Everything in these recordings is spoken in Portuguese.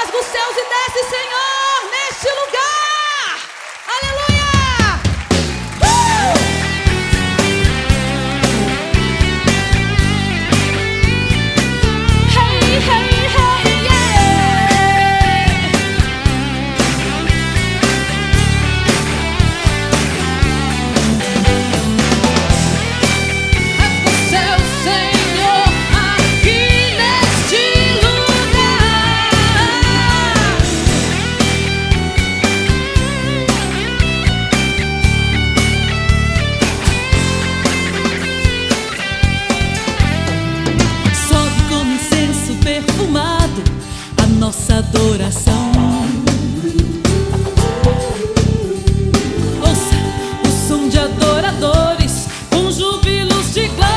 rasga os céus e desce, Senhor, neste lugar. Aleluia! Hey, hey, hey, yeah! Rasga os céus, Senhor, aqui neste lugar. Sobe como incenso perfumado a nossa adoração. Ouça o som de adoradores com júbilos de glória.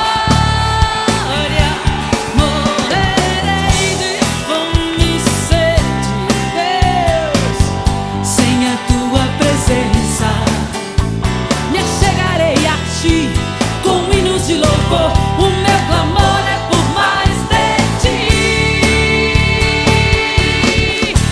Morrerei de fome e sede, Deus, sem a tua presença. Me achegarei a ti com hinos de louvor. O meu clamor é por mais de ti.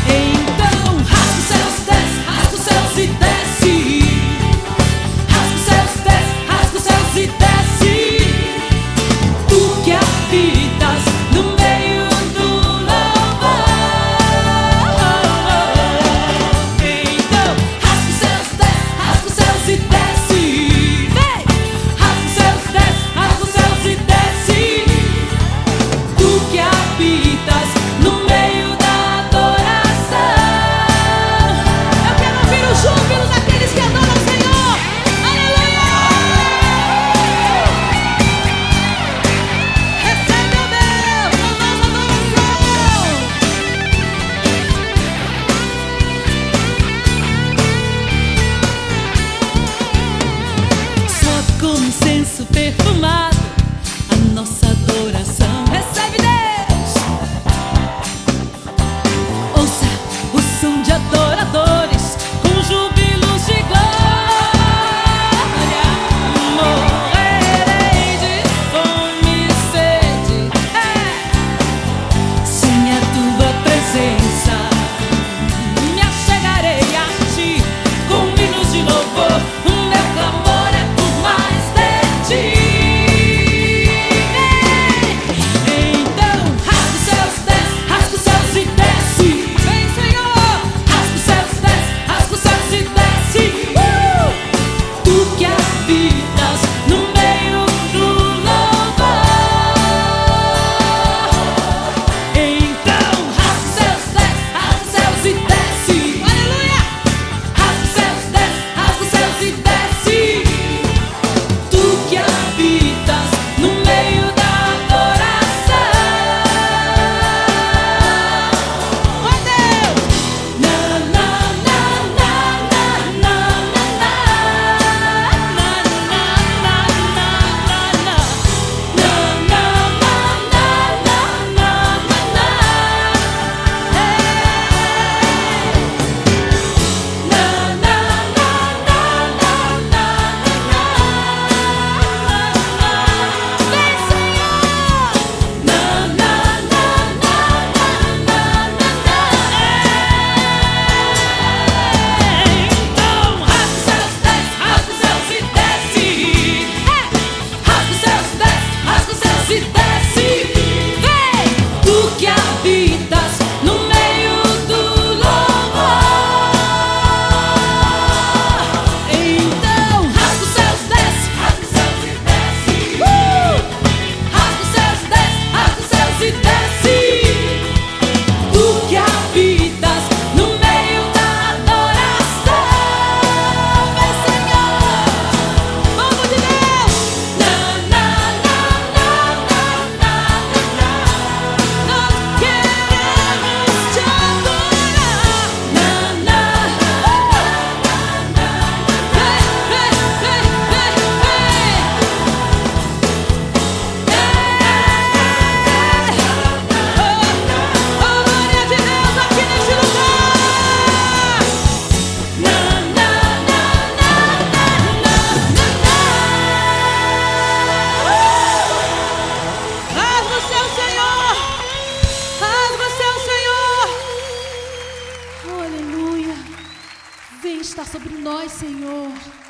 está sobre nós, Senhor.